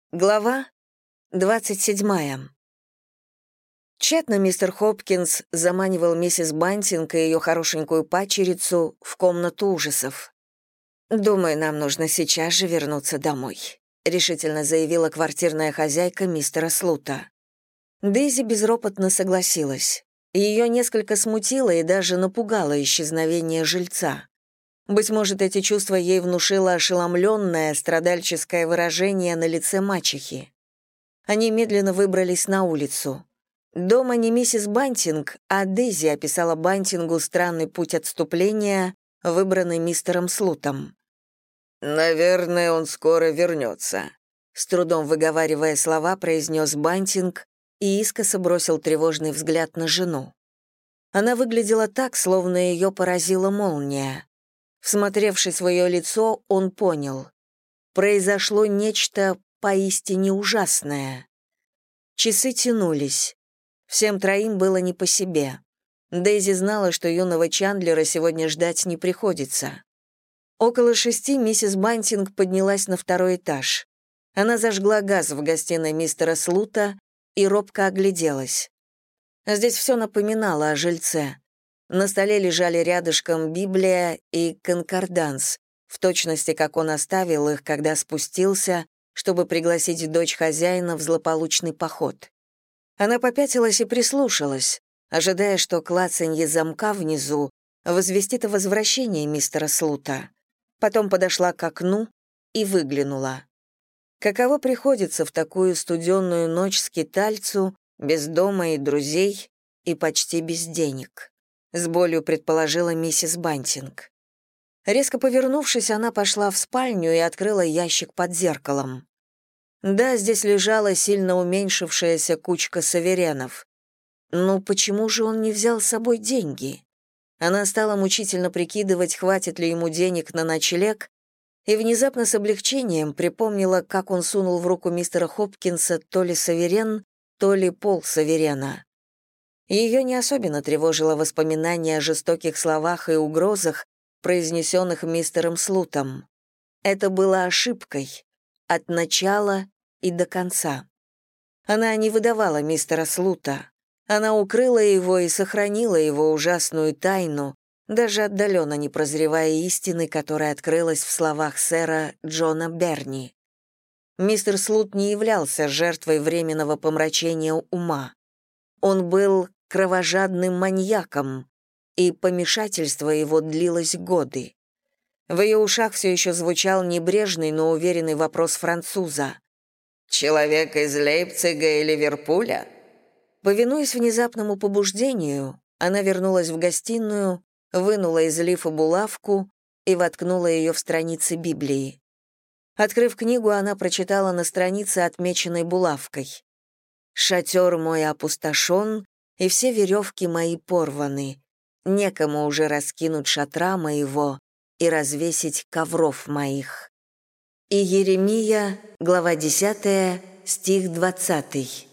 Глава 27. Тщетно мистер Хопкинс заманивал миссис Бантинг и ее хорошенькую падчерицу в комнату ужасов. «Думаю, нам нужно сейчас же вернуться домой», — решительно заявила квартирная хозяйка мистера Слута. Дейзи безропотно согласилась. Ее несколько смутило и даже напугало исчезновение жильца. Быть может, эти чувства ей внушило ошеломленное, страдальческое выражение на лице мачехи. Они медленно выбрались на улицу. Дома не миссис Бантинг, а Дейзи описала Бантингу странный путь отступления, выбранный мистером Слутом. «Наверное, он скоро вернется», — с трудом выговаривая слова, произнес Бантинг и искоса бросил тревожный взгляд на жену. Она выглядела так, словно ее поразила молния. Всмотревшись в ее лицо, он понял. Произошло нечто поистине ужасное. Часы тянулись. Всем троим было не по себе. Дейзи знала, что юного Чандлера сегодня ждать не приходится. Около 6 миссис Бантинг поднялась на второй этаж. Она зажгла газ в гостиной мистера Слута и робко огляделась. Здесь все напоминало о жильце. На столе лежали рядышком Библия и конкорданс, в точности, как он оставил их, когда спустился, чтобы пригласить дочь хозяина в злополучный поход. Она попятилась и прислушалась, ожидая, что клацанье замка внизу возвестит о возвращении мистера Слута. Потом подошла к окну и выглянула. Каково приходится в такую студенную ночь скитальцу, без дома и друзей и почти без денег? С болью предположила миссис Бантинг. Резко повернувшись, она пошла в спальню и открыла ящик под зеркалом. Да, здесь лежала сильно уменьшившаяся кучка саверенов. Но почему же он не взял с собой деньги? Она стала мучительно прикидывать, хватит ли ему денег на ночлег, и внезапно с облегчением припомнила, как он сунул в руку мистера Хопкинса то ли саверен, то ли полсаверена. Ее не особенно тревожило воспоминание о жестоких словах и угрозах, произнесенных мистером Слутом. Это было ошибкой от начала и до конца. Она не выдавала мистера Слута. Она укрыла его и сохранила его ужасную тайну, даже отдаленно не прозревая истины, которая открылась в словах сэра Джона Берни. Мистер Слут не являлся жертвой временного помрачения ума. Он был кровожадным маньяком, и помешательство его длилось годы. В ее ушах все еще звучал небрежный, но уверенный вопрос француза. «Человек из Лейпцига и Ливерпуля?» Повинуясь внезапному побуждению, она вернулась в гостиную, вынула из лифа булавку и воткнула ее в страницы Библии. Открыв книгу, она прочитала на странице, отмеченной булавкой. «Шатер мой опустошен, и все веревки мои порваны. Некому уже раскинуть шатра моего и развесить ковров моих». И Еремия, глава 10, стих 20.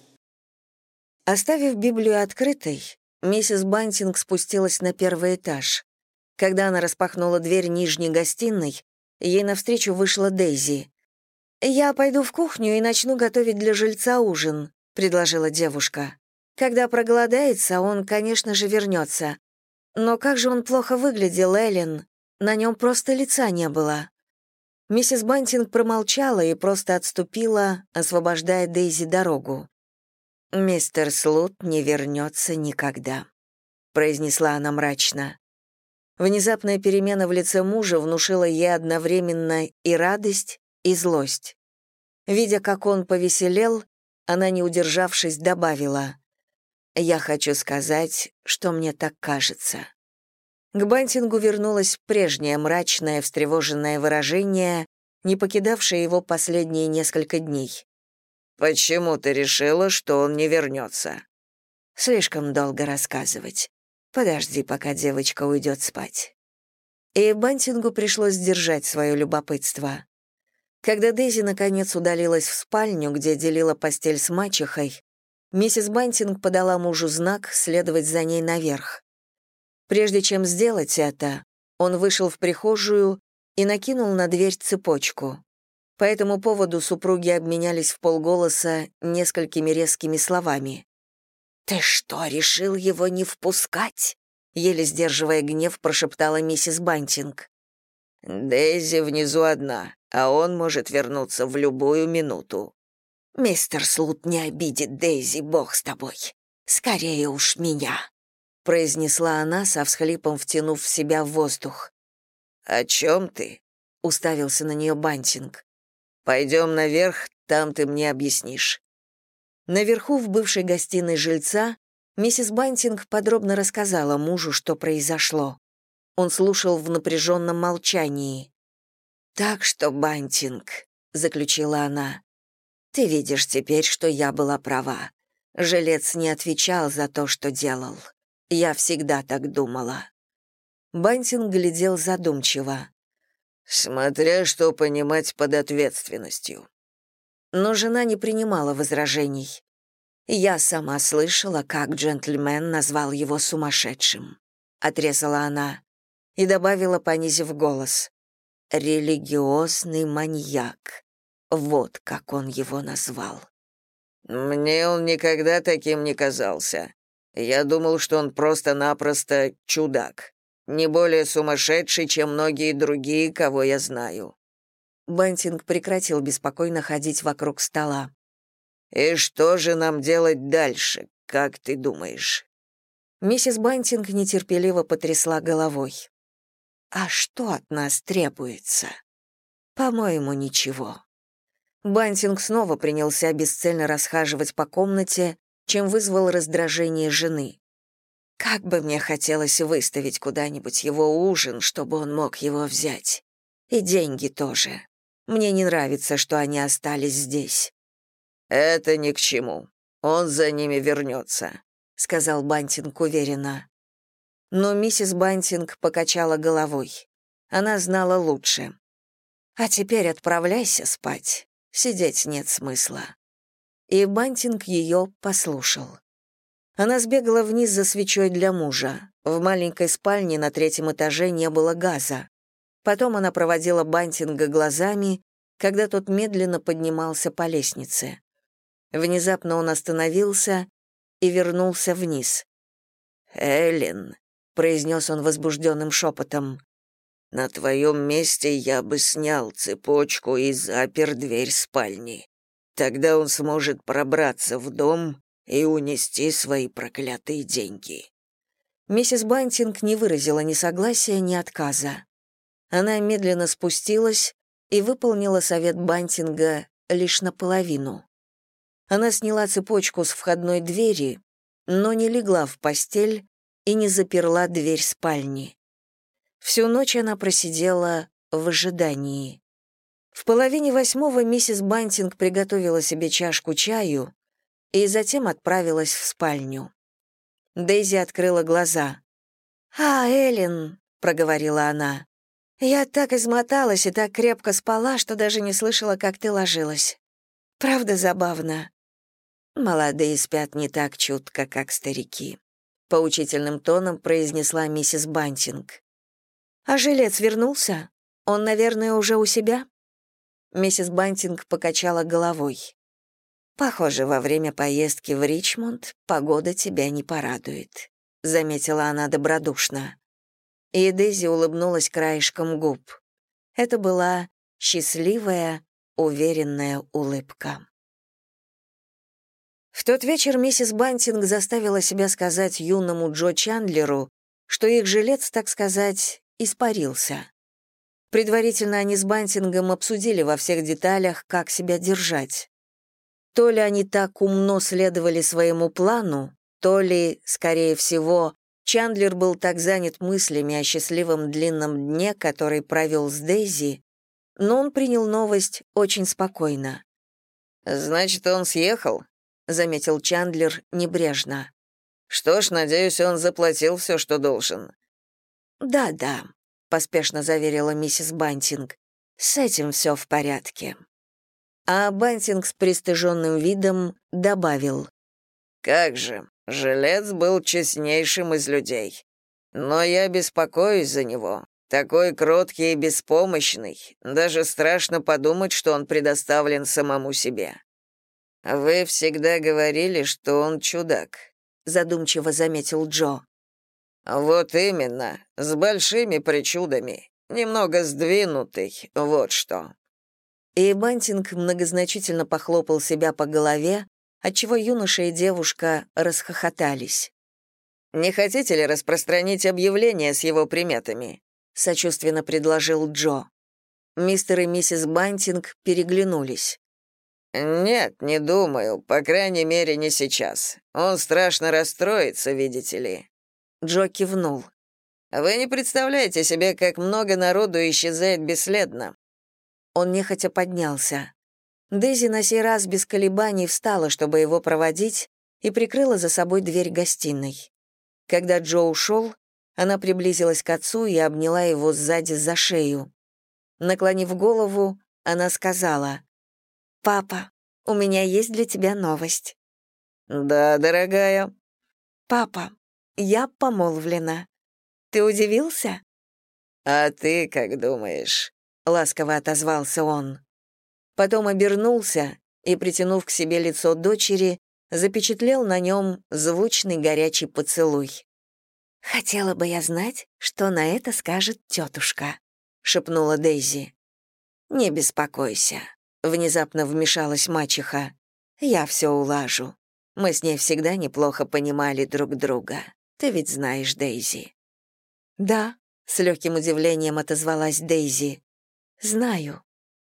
Оставив Библию открытой, миссис Бантинг спустилась на первый этаж. Когда она распахнула дверь нижней гостиной, ей навстречу вышла Дейзи. «Я пойду в кухню и начну готовить для жильца ужин», — предложила девушка. «Когда проголодается, он, конечно же, вернется. Но как же он плохо выглядел, Эллен. На нем просто лица не было». Миссис Бантинг промолчала и просто отступила, освобождая Дейзи дорогу. «Мистер Слут не вернется никогда», — произнесла она мрачно. Внезапная перемена в лице мужа внушила ей одновременно и радость, и злость. Видя, как он повеселел, она, не удержавшись, добавила: «Я хочу сказать, что мне так кажется». К Бантингу вернулось прежнее мрачное, встревоженное выражение, не покидавшее его последние несколько дней. «Почему ты решила, что он не вернется?» «Слишком долго рассказывать. Подожди, пока девочка уйдет спать». И Бантингу пришлось сдержать свое любопытство. Когда Дейзи наконец удалилась в спальню, где делила постель с мачехой, миссис Бантинг подала мужу знак следовать за ней наверх. Прежде чем сделать это, он вышел в прихожую и накинул на дверь цепочку. По этому поводу супруги обменялись вполголоса несколькими резкими словами. «Ты что, решил его не впускать?» Еле сдерживая гнев, прошептала миссис Бантинг. «Дейзи внизу одна, а он может вернуться в любую минуту». «Мистер Слут не обидит Дейзи, бог с тобой. Скорее уж меня», — произнесла она, со всхлипом втянув в себя воздух. «О чем ты?» — уставился на нее Бантинг. «Пойдем наверх, там ты мне объяснишь». Наверху, в бывшей гостиной жильца, миссис Бантинг подробно рассказала мужу, что произошло. Он слушал в напряженном молчании. «Так что, Бантинг», — заключила она, — «ты видишь теперь, что я была права. Жилец не отвечал за то, что делал. Я всегда так думала». Бантинг глядел задумчиво. «Смотря что понимать под ответственностью». Но жена не принимала возражений. «Я сама слышала, как джентльмен назвал его сумасшедшим», — отрезала она и добавила, понизив голос. «Религиозный маньяк. Вот как он его назвал». «Мне он никогда таким не казался. Я думал, что он просто-напросто чудак. Не более сумасшедший, чем многие другие, кого я знаю». Бантинг прекратил беспокойно ходить вокруг стола. «И что же нам делать дальше, как ты думаешь?» Миссис Бантинг нетерпеливо потрясла головой. «А что от нас требуется?» «По-моему, ничего». Бантинг снова принялся бесцельно расхаживать по комнате, чем вызвал раздражение жены. «Как бы мне хотелось выставить куда-нибудь его ужин, чтобы он мог его взять. И деньги тоже. Мне не нравится, что они остались здесь». «Это ни к чему. Он за ними вернется», — сказал Бантинг уверенно. Но миссис Бантинг покачала головой. Она знала лучше. «А теперь отправляйся спать. Сидеть нет смысла». И Бантинг ее послушал. Она сбегала вниз за свечой для мужа. В маленькой спальне на 3-м этаже не было газа. Потом она проводила Бантинга глазами, когда тот медленно поднимался по лестнице. Внезапно он остановился и вернулся вниз. «Эллен», — произнес он возбужденным шепотом, «на твоем месте я бы снял цепочку и запер дверь спальни. Тогда он сможет пробраться в дом и унести свои проклятые деньги». Миссис Бантинг не выразила ни согласия, ни отказа. Она медленно спустилась и выполнила совет Бантинга лишь наполовину. Она сняла цепочку с входной двери, но не легла в постель и не заперла дверь спальни. Всю ночь она просидела в ожидании. В 7:30 миссис Бантинг приготовила себе чашку чаю и затем отправилась в спальню. Дейзи открыла глаза. «А, Эллен», — проговорила она, — «я так измоталась и так крепко спала, что даже не слышала, как ты ложилась. Правда забавно?» «Молодые спят не так чутко, как старики», — поучительным тоном произнесла миссис Бантинг. «А жилец вернулся? Он, наверное, уже у себя?» Миссис Бантинг покачала головой. «Похоже, во время поездки в Ричмонд погода тебя не порадует», — заметила она добродушно. И Дейзи улыбнулась краешком губ. Это была счастливая, уверенная улыбка. В тот вечер миссис Бантинг заставила себя сказать юному Джо Чандлеру, что их жилец, так сказать, испарился. Предварительно они с Бантингом обсудили во всех деталях, как себя держать. То ли они так умно следовали своему плану, то ли, скорее всего, Чандлер был так занят мыслями о счастливом длинном дне, который провел с Дейзи, но он принял новость очень спокойно. «Значит, он съехал?» — заметил Чандлер небрежно. «Что ж, надеюсь, он заплатил все, что должен». «Да-да», — поспешно заверила миссис Бантинг, — «с этим все в порядке». А Бантинг с пристыженным видом добавил. «Как же, жилец был честнейшим из людей. Но я беспокоюсь за него. Такой кроткий и беспомощный. Даже страшно подумать, что он предоставлен самому себе. Вы всегда говорили, что он чудак, задумчиво заметил Джо. Вот именно, с большими причудами, немного сдвинутый, вот что. И Бантинг многозначительно похлопал себя по голове, отчего юноша и девушка расхохотались. «Не хотите ли распространить объявление с его приметами?» — сочувственно предложил Джо. Мистер и миссис Бантинг переглянулись. «Нет, не думаю, по крайней мере, не сейчас. Он страшно расстроится, видите ли». Джо кивнул. «Вы не представляете себе, как много народу исчезает бесследно». Он нехотя поднялся. Дейзи на сей раз без колебаний встала, чтобы его проводить, и прикрыла за собой дверь гостиной. Когда Джо ушел, она приблизилась к отцу и обняла его сзади за шею. Наклонив голову, она сказала: «Папа, у меня есть для тебя новость». «Да, дорогая». «Папа, я помолвлена. Ты удивился?» «А ты как думаешь?» — ласково отозвался он. Потом обернулся и, притянув к себе лицо дочери, запечатлел на нем звучный горячий поцелуй. «Хотела бы я знать, что на это скажет тетушка», — шепнула Дейзи. «Не беспокойся», — внезапно вмешалась мачеха. «Я все улажу. Мы с ней всегда неплохо понимали друг друга. Ты ведь знаешь Дейзи». «Да», — с легким удивлением отозвалась Дейзи. «Знаю».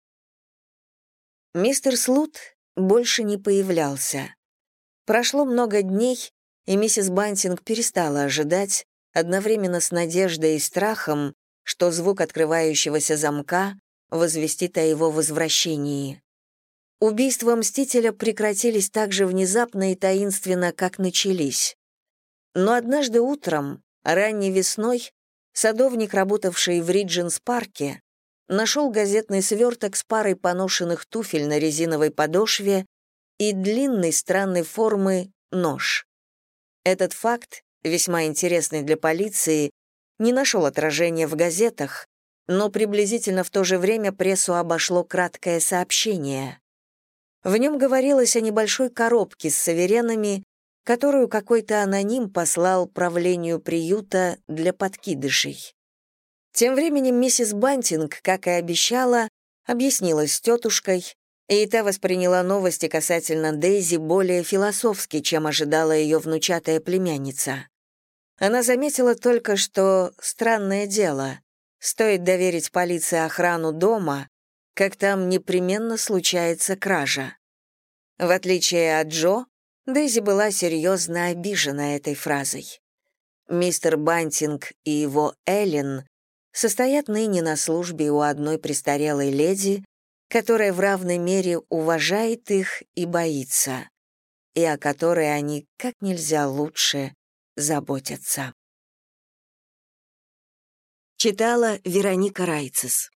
Мистер Слут больше не появлялся. Прошло много дней, и миссис Бантинг перестала ожидать, одновременно с надеждой и страхом, что звук открывающегося замка возвестит о его возвращении. Убийства Мстителя прекратились так же внезапно и таинственно, как начались. Но однажды утром, ранней весной, садовник, работавший в Ридженс-парке, нашел газетный сверток с парой поношенных туфель на резиновой подошве и длинной странной формы нож. Этот факт, весьма интересный для полиции, не нашел отражения в газетах, но приблизительно в то же время прессу обошло краткое сообщение. В нем говорилось о небольшой коробке с саверенами, которую какой-то аноним послал правлению приюта для подкидышей. Тем временем миссис Бантинг, как и обещала, объяснилась с тетушкой, и та восприняла новости касательно Дейзи более философски, чем ожидала ее внучатая племянница. Она заметила только, что странное дело. Стоит доверить полиции охрану дома, как там непременно случается кража. В отличие от Джо, Дейзи была серьезно обижена этой фразой. Мистер Бантинг и его Эллен состоят ныне на службе у одной престарелой леди, которая в равной мере уважает их и боится, и о которой они как нельзя лучше заботятся. Читала Вероника Райцес.